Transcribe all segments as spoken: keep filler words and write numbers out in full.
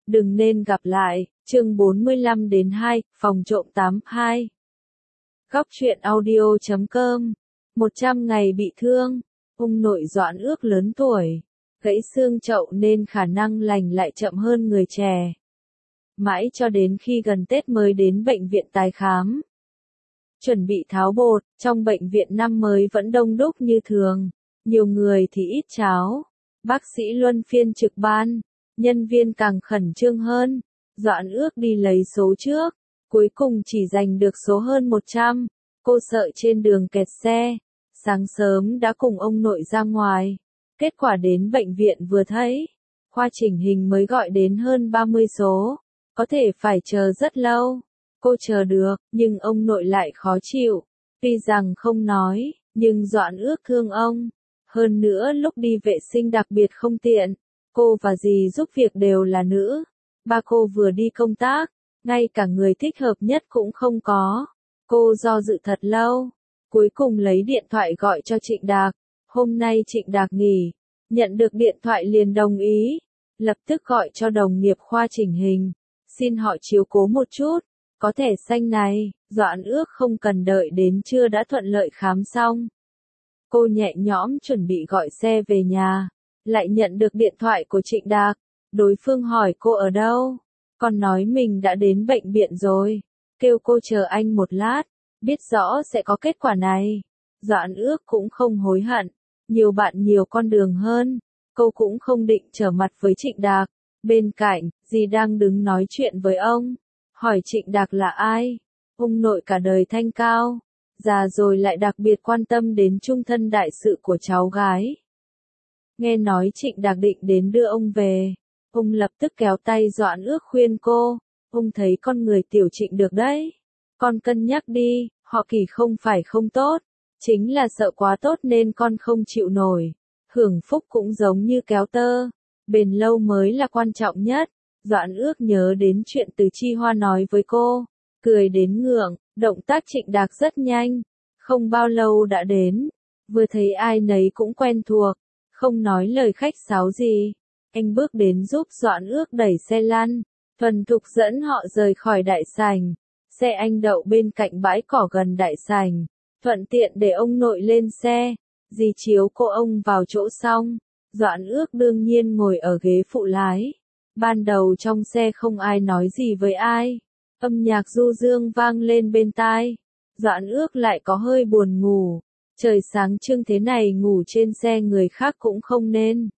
Đừng nên gặp lại, chương bốn mươi lăm đến hai, phòng trộm tám hai. Góc truyện audio chấm com. một trăm ngày bị thương, ông nội Doãn Ước lớn tuổi, gãy xương chậu nên khả năng lành lại chậm hơn người trẻ. Mãi cho đến khi gần Tết mới đến bệnh viện tái khám. Chuẩn bị tháo bột, trong bệnh viện năm mới vẫn đông đúc như thường, nhiều người thì ít cháo. Bác sĩ luân phiên trực ban, nhân viên càng khẩn trương hơn. Doãn Ước đi lấy số trước, cuối cùng chỉ giành được số hơn một trăm. Cô sợ trên đường kẹt xe, sáng sớm đã cùng ông nội ra ngoài. Kết quả đến bệnh viện vừa thấy, khoa chỉnh hình mới gọi đến hơn ba mươi số, có thể phải chờ rất lâu. Cô chờ được, nhưng ông nội lại khó chịu. Tuy rằng không nói, nhưng Doãn Ước thương ông. Hơn nữa lúc đi vệ sinh đặc biệt không tiện, cô và dì giúp việc đều là nữ. Ba cô vừa đi công tác, ngay cả người thích hợp nhất cũng không có. Cô do dự thật lâu, cuối cùng lấy điện thoại gọi cho Trịnh Đạc. Hôm nay Trịnh Đạc nghỉ, nhận được điện thoại liền đồng ý, lập tức gọi cho đồng nghiệp khoa chỉnh hình, xin họ chiếu cố một chút, có thẻ xanh này. Doãn Ước không cần đợi đến trưa đã thuận lợi khám xong. Cô nhẹ nhõm chuẩn bị gọi xe về nhà, lại nhận được điện thoại của Trịnh Đạc. Đối phương hỏi cô ở đâu, còn nói mình đã đến bệnh viện rồi, kêu cô chờ anh một lát, biết rõ sẽ có kết quả này. Doãn Ước cũng không hối hận, nhiều bạn nhiều con đường hơn, cô cũng không định trở mặt với Trịnh Đạc. Bên cạnh, dì đang đứng nói chuyện với ông, hỏi Trịnh Đạc là ai. Ông nội cả đời thanh cao, già rồi lại đặc biệt quan tâm đến chung thân đại sự của cháu gái. Nghe nói Trịnh Đạc định đến đưa ông về, ông lập tức kéo tay Doãn Ước khuyên cô, ông thấy con người tiểu Trịnh được đấy, con cân nhắc đi, họ Kỳ không phải không tốt, chính là sợ quá tốt nên con không chịu nổi. Hưởng phúc cũng giống như kéo tơ, bền lâu mới là quan trọng nhất. Doãn Ước nhớ đến chuyện Từ Chi Hoa nói với cô, cười đến ngượng. Động tác Trịnh Đạc rất nhanh, không bao lâu đã đến, vừa thấy ai nấy cũng quen thuộc, không nói lời khách sáo gì. Anh bước đến giúp Doãn Ước đẩy xe lăn, thuần thục dẫn họ rời khỏi đại sảnh. Xe anh đậu bên cạnh bãi cỏ gần đại sảnh, thuận tiện để ông nội lên xe, dì chiếu cô ông vào chỗ xong. Doãn Ước đương nhiên ngồi ở ghế phụ lái. Ban đầu trong xe không ai nói gì với ai. Âm nhạc du dương vang lên bên tai. Doãn Ước lại có hơi buồn ngủ. Trời sáng trưng thế này ngủ trên xe người khác cũng không nên.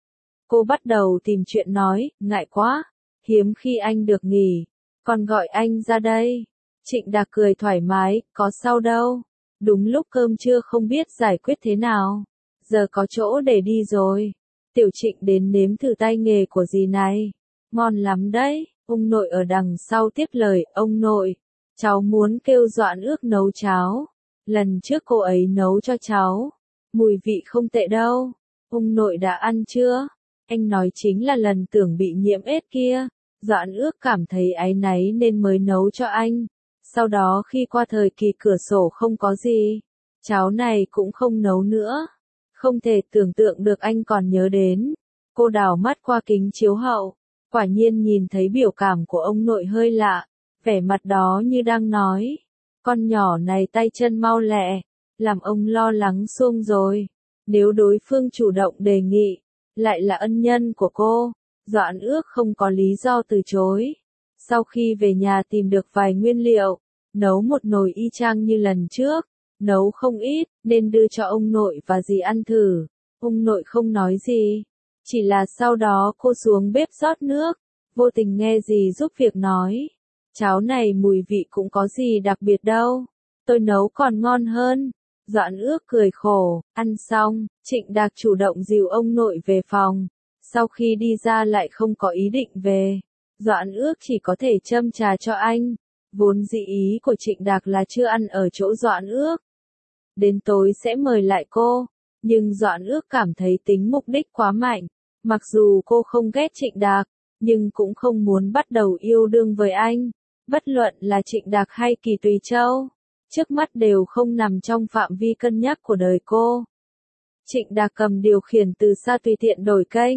Cô bắt đầu tìm chuyện nói, ngại quá, hiếm khi anh được nghỉ, còn gọi anh ra đây. Trịnh Đạc cười thoải mái, có sao đâu. Đúng lúc cơm trưa không biết giải quyết thế nào. Giờ có chỗ để đi rồi. Tiểu Trịnh đến nếm thử tay nghề của dì này. Ngon lắm đấy. Ông nội ở đằng sau tiếp lời, ông nội, cháu muốn kêu Doãn Ước nấu cháo. Lần trước cô ấy nấu cho cháu, mùi vị không tệ đâu. Ông nội đã ăn chưa? Anh nói chính là lần tưởng bị nhiễm ết kia. Doãn Ước cảm thấy áy náy nên mới nấu cho anh. Sau đó khi qua thời kỳ cửa sổ không có gì, cháo này cũng không nấu nữa. Không thể tưởng tượng được anh còn nhớ đến. Cô đảo mắt qua kính chiếu hậu. Quả nhiên nhìn thấy biểu cảm của ông nội hơi lạ, vẻ mặt đó như đang nói, con nhỏ này tay chân mau lẹ, làm ông lo lắng xuông rồi. Nếu đối phương chủ động đề nghị, lại là ân nhân của cô, Doãn Ước không có lý do từ chối. Sau khi về nhà tìm được vài nguyên liệu, nấu một nồi y chang như lần trước, nấu không ít, nên đưa cho ông nội và dì ăn thử. Ông nội không nói gì. Chỉ là sau đó cô xuống bếp rót nước, vô tình nghe dì giúp việc nói, cháo này mùi vị cũng có gì đặc biệt đâu, tôi nấu còn ngon hơn. Doãn Ước cười khổ, ăn xong, Trịnh Đạc chủ động dìu ông nội về phòng, sau khi đi ra lại không có ý định về. Doãn Ước chỉ có thể châm trà cho anh, vốn dĩ ý của Trịnh Đạc là chưa ăn ở chỗ Doãn Ước. Đến tối sẽ mời lại cô. Nhưng Doãn Ước cảm thấy tính mục đích quá mạnh. Mặc dù cô không ghét Trịnh Đạc, nhưng cũng không muốn bắt đầu yêu đương với anh. Bất luận là Trịnh Đạc hay Kỳ Tùy Châu, trước mắt đều không nằm trong phạm vi cân nhắc của đời cô. Trịnh Đạc cầm điều khiển từ xa tùy tiện đổi kênh,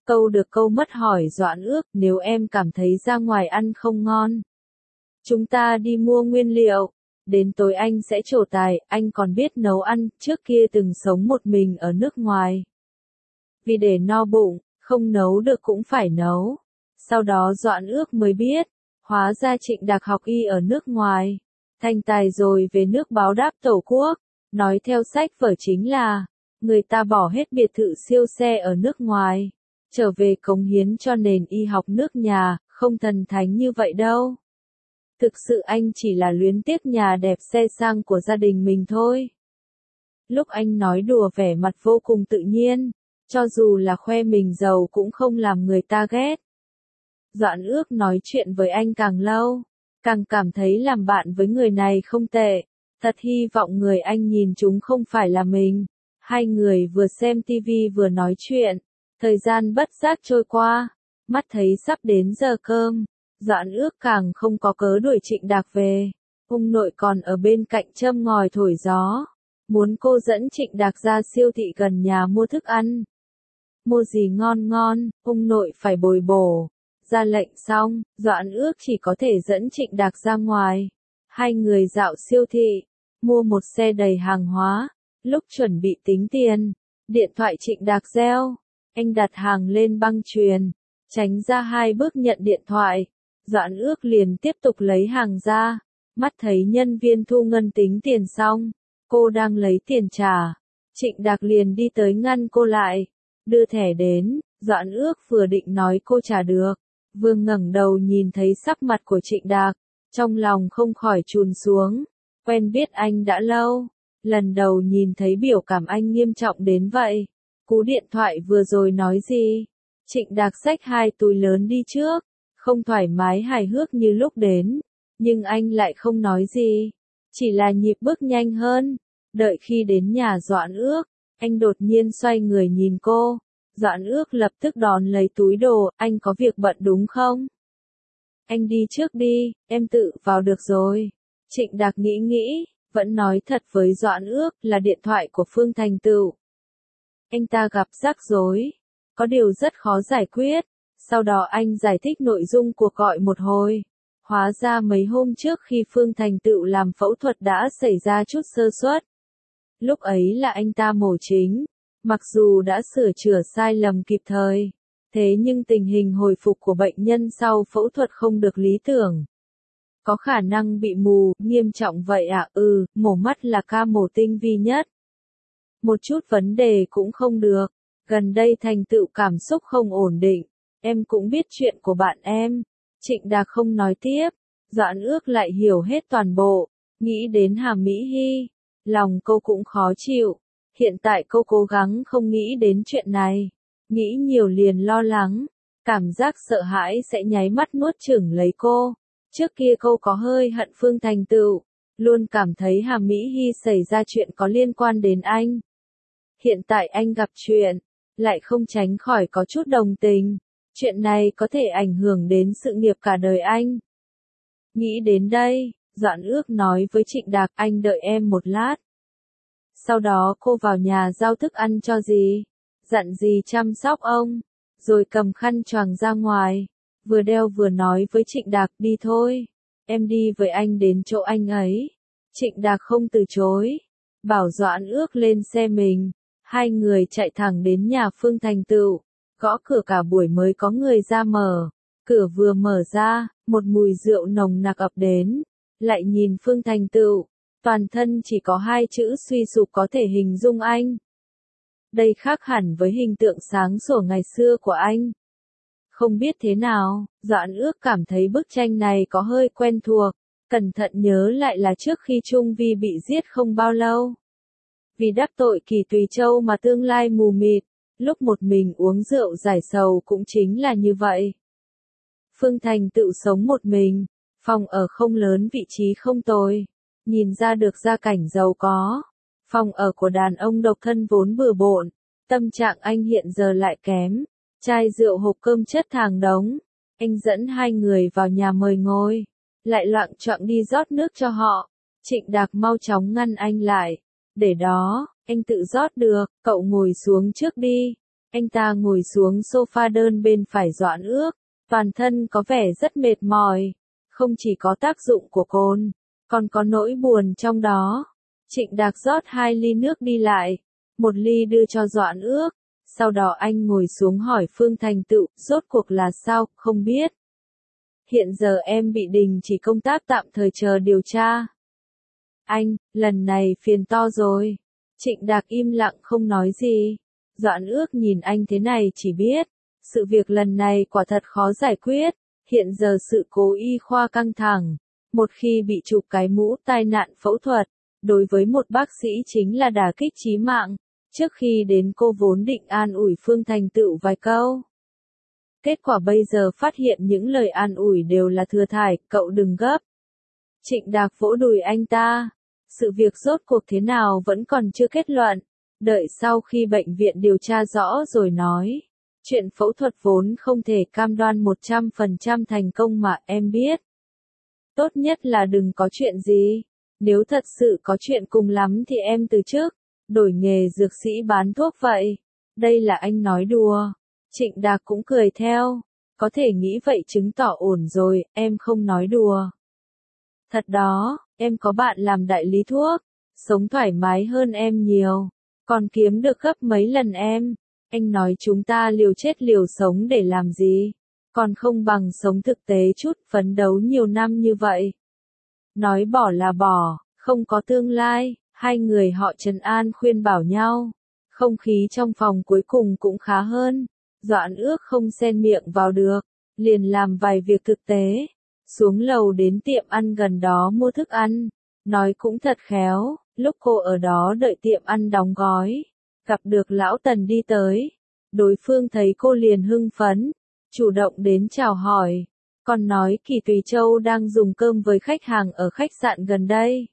Câu được câu mất hỏi Doãn Ước, nếu em cảm thấy ra ngoài ăn không ngon, chúng ta đi mua nguyên liệu, đến tối anh sẽ trổ tài, anh còn biết nấu ăn, trước kia từng sống một mình ở nước ngoài. Vì để no bụng, không nấu được cũng phải nấu. Sau đó Doãn Ước mới biết, hóa ra Trịnh Đạc học y ở nước ngoài, thành tài rồi về nước báo đáp tổ quốc, nói theo sách vở chính là, người ta bỏ hết biệt thự siêu xe ở nước ngoài, trở về cống hiến cho nền y học nước nhà, không thần thánh như vậy đâu. Thực sự anh chỉ là luyến tiếc nhà đẹp xe sang của gia đình mình thôi. Lúc anh nói đùa vẻ mặt vô cùng tự nhiên, cho dù là khoe mình giàu cũng không làm người ta ghét. Doãn Ước nói chuyện với anh càng lâu, càng cảm thấy làm bạn với người này không tệ, thật hy vọng người anh nhìn chúng không phải là mình. Hai người vừa xem tivi vừa nói chuyện, thời gian bất giác trôi qua, mắt thấy sắp đến giờ cơm, Doãn Ước càng không có cớ đuổi Trịnh Đạc về. Ông nội còn ở bên cạnh châm ngòi thổi gió, muốn cô dẫn Trịnh Đạc ra siêu thị gần nhà mua thức ăn. Mua gì ngon ngon, ông nội phải bồi bổ. Ra lệnh xong, Doãn Ước chỉ có thể dẫn Trịnh Đạc ra ngoài. Hai người dạo siêu thị, mua một xe đầy hàng hóa. Lúc chuẩn bị tính tiền, điện thoại Trịnh Đạc reo. Anh đặt hàng lên băng chuyền, tránh ra hai bước nhận điện thoại. Doãn Ước liền tiếp tục lấy hàng ra. Mắt thấy nhân viên thu ngân tính tiền xong, cô đang lấy tiền trả. Trịnh Đạc liền đi tới ngăn cô lại, đưa thẻ đến. Doãn Ước vừa định nói cô trả được, vừa ngẩng đầu nhìn thấy sắc mặt của Trịnh Đạc, trong lòng không khỏi chùn xuống. Quen biết anh đã lâu, lần đầu nhìn thấy biểu cảm anh nghiêm trọng đến vậy. Cú điện thoại vừa rồi nói gì? Trịnh Đạc xách hai túi lớn đi trước, không thoải mái hài hước như lúc đến, nhưng anh lại không nói gì, chỉ là nhịp bước nhanh hơn. Đợi khi đến nhà Doãn Ước, anh đột nhiên xoay người nhìn cô. Doãn Ước lập tức đón lấy túi đồ, anh có việc bận đúng không? Anh đi trước đi, em tự vào được rồi. Trịnh Đạc nghĩ nghĩ, vẫn nói thật với Doãn Ước là điện thoại của Phương Thành Tựu. Anh ta gặp rắc rối, có điều rất khó giải quyết. Sau đó anh giải thích nội dung cuộc gọi một hồi. Hóa ra mấy hôm trước khi Phương Thành Tựu làm phẫu thuật đã xảy ra chút sơ suất. Lúc ấy là anh ta mổ chính. Mặc dù đã sửa chữa sai lầm kịp thời, thế nhưng tình hình hồi phục của bệnh nhân sau phẫu thuật không được lý tưởng. Có khả năng bị mù, nghiêm trọng vậy à? Ừ, mổ mắt là ca mổ tinh vi nhất. Một chút vấn đề cũng không được. Gần đây Thành Tựu cảm xúc không ổn định. Em cũng biết chuyện của bạn em. Trịnh Đạc không nói tiếp. Doãn Ước lại hiểu hết toàn bộ. Nghĩ đến Hà Mỹ Hy, lòng cô cũng khó chịu. Hiện tại cô cố gắng không nghĩ đến chuyện này. Nghĩ nhiều liền lo lắng. Cảm giác sợ hãi sẽ nháy mắt nuốt chửng lấy cô. Trước kia cô có hơi hận Phương Thành Tựu. Luôn cảm thấy Hà Mỹ Hy xảy ra chuyện có liên quan đến anh. Hiện tại anh gặp chuyện, lại không tránh khỏi có chút đồng tình. Chuyện này có thể ảnh hưởng đến sự nghiệp cả đời anh. Nghĩ đến đây, Doãn Ước nói với Trịnh Đạc, anh đợi em một lát. Sau đó cô vào nhà giao thức ăn cho dì, dặn dì chăm sóc ông, rồi cầm khăn choàng ra ngoài, vừa đeo vừa nói với Trịnh Đạc, đi thôi, em đi với anh đến chỗ anh ấy. Trịnh Đạc không từ chối, bảo Doãn Ước lên xe mình, hai người chạy thẳng đến nhà Phương Thành Tựu, gõ cửa cả buổi mới có người ra mở. Cửa vừa mở ra, một mùi rượu nồng nặc ập đến, lại nhìn Phương Thành Tựu. Toàn thân chỉ có hai chữ suy sụp có thể hình dung anh. Đây khác hẳn với hình tượng sáng sủa ngày xưa của anh. Không biết thế nào, Doãn Ước cảm thấy bức tranh này có hơi quen thuộc, cẩn thận nhớ lại là trước khi Trung Vi bị giết không bao lâu. Vì đắc tội Kỳ Tùy Châu mà tương lai mù mịt, lúc một mình uống rượu giải sầu cũng chính là như vậy. Phương Thành Tựu sống một mình, phòng ở không lớn vị trí không tồi. Nhìn ra được gia cảnh giàu có. Phòng ở của đàn ông độc thân vốn bừa bộn, tâm trạng anh hiện giờ lại kém. Chai rượu hộp cơm chất hàng đống. Anh dẫn hai người vào nhà mời ngồi, lại loạng choạng đi rót nước cho họ. Trịnh Đạc mau chóng ngăn anh lại. Để đó, anh tự rót được, cậu ngồi xuống trước đi. Anh ta ngồi xuống sofa đơn bên phải Doãn Ước, toàn thân có vẻ rất mệt mỏi, không chỉ có tác dụng của cồn, còn có nỗi buồn trong đó. Trịnh Đạc rót hai ly nước đi lại, một ly đưa cho Doãn Ước, sau đó anh ngồi xuống hỏi Phương Thành Tựu, rốt cuộc là sao, không biết. Hiện giờ em bị đình chỉ công tác tạm thời chờ điều tra. Anh, lần này phiền to rồi. Trịnh Đạc im lặng không nói gì. Doãn Ước nhìn anh thế này chỉ biết, sự việc lần này quả thật khó giải quyết, hiện giờ sự cố y khoa căng thẳng, một khi bị chụp cái mũ tai nạn phẫu thuật, đối với một bác sĩ chính là đả kích chí mạng. Trước khi đến cô vốn định an ủi Phương Thành Tựu vài câu. Kết quả bây giờ phát hiện những lời an ủi đều là thừa thải, cậu đừng gấp. Trịnh Đạc vỗ đùi anh ta. Sự việc rốt cuộc thế nào vẫn còn chưa kết luận. Đợi sau khi bệnh viện điều tra rõ rồi nói. Chuyện phẫu thuật vốn không thể cam đoan một trăm phần trăm thành công mà em biết. Tốt nhất là đừng có chuyện gì. Nếu thật sự có chuyện cùng lắm thì em từ chức, đổi nghề dược sĩ bán thuốc vậy. Đây là anh nói đùa. Trịnh Đạc cũng cười theo. Có thể nghĩ vậy chứng tỏ ổn rồi, em không nói đùa. Thật đó, em có bạn làm đại lý thuốc, sống thoải mái hơn em nhiều, còn kiếm được gấp mấy lần em. Anh nói chúng ta liều chết liều sống để làm gì, còn không bằng sống thực tế chút, phấn đấu nhiều năm như vậy. Nói bỏ là bỏ, không có tương lai, hai người họ trấn an khuyên bảo nhau. Không khí trong phòng cuối cùng cũng khá hơn. Doãn Ước không xen miệng vào được, liền làm vài việc thực tế. Xuống lầu đến tiệm ăn gần đó mua thức ăn. Nói cũng thật khéo, lúc cô ở đó đợi tiệm ăn đóng gói, gặp được lão Tần đi tới. Đối phương thấy cô liền hưng phấn, chủ động đến chào hỏi, còn nói Kỳ Tùy Châu đang dùng cơm với khách hàng ở khách sạn gần đây.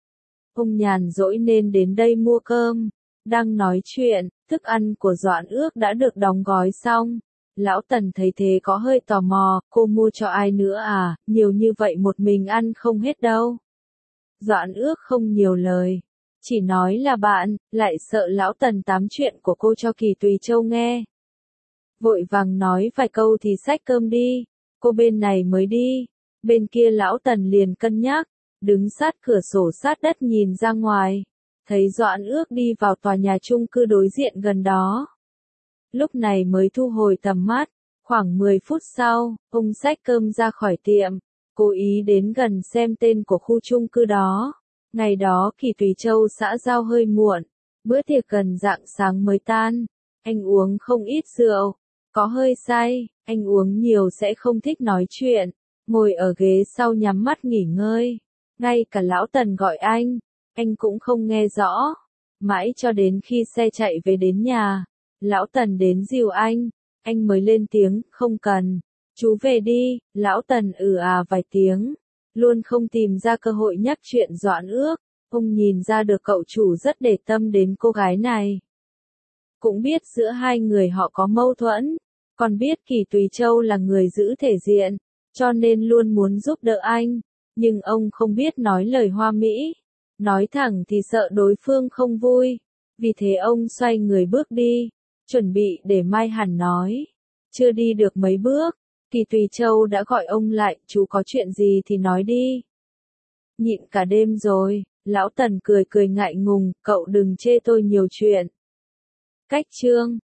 Ông nhàn rỗi nên đến đây mua cơm. Đang nói chuyện, thức ăn của Doãn Ước đã được đóng gói xong. Lão Tần thấy thế có hơi tò mò, cô mua cho ai nữa à, nhiều như vậy một mình ăn không hết đâu. Doãn Ước không nhiều lời, chỉ nói là bạn, lại sợ Lão Tần tám chuyện của cô cho Kỳ Tùy Châu nghe. Vội vàng nói vài câu thì xách cơm đi, cô bên này mới đi, bên kia Lão Tần liền cân nhắc, đứng sát cửa sổ sát đất nhìn ra ngoài, thấy Doãn Ước đi vào tòa nhà chung cư đối diện gần đó. Lúc này mới thu hồi tầm mắt, khoảng mười phút sau, ông xách cơm ra khỏi tiệm, cố ý đến gần xem tên của khu chung cư đó. Ngày đó Kỳ Tùy Châu xã giao hơi muộn, bữa tiệc gần rạng sáng mới tan, anh uống không ít rượu, có hơi say, anh uống nhiều sẽ không thích nói chuyện, ngồi ở ghế sau nhắm mắt nghỉ ngơi, ngay cả Lão Tần gọi anh, anh cũng không nghe rõ, mãi cho đến khi xe chạy về đến nhà. Lão Tần đến dìu anh, anh mới lên tiếng, không cần, chú về đi. Lão Tần ừ à vài tiếng, luôn không tìm ra cơ hội nhắc chuyện Doãn Ước. Ông nhìn ra được cậu chủ rất để tâm đến cô gái này. Cũng biết giữa hai người họ có mâu thuẫn, còn biết Kỳ Tùy Châu là người giữ thể diện, cho nên luôn muốn giúp đỡ anh, nhưng ông không biết nói lời hoa mỹ, nói thẳng thì sợ đối phương không vui, vì thế ông xoay người bước đi. Chuẩn bị để mai hẳn nói. Chưa đi được mấy bước, Kỳ Tùy Châu đã gọi ông lại, chú có chuyện gì thì nói đi. Nhịn cả đêm rồi, Lão Tần cười cười ngại ngùng, cậu đừng chê tôi nhiều chuyện. Cách chương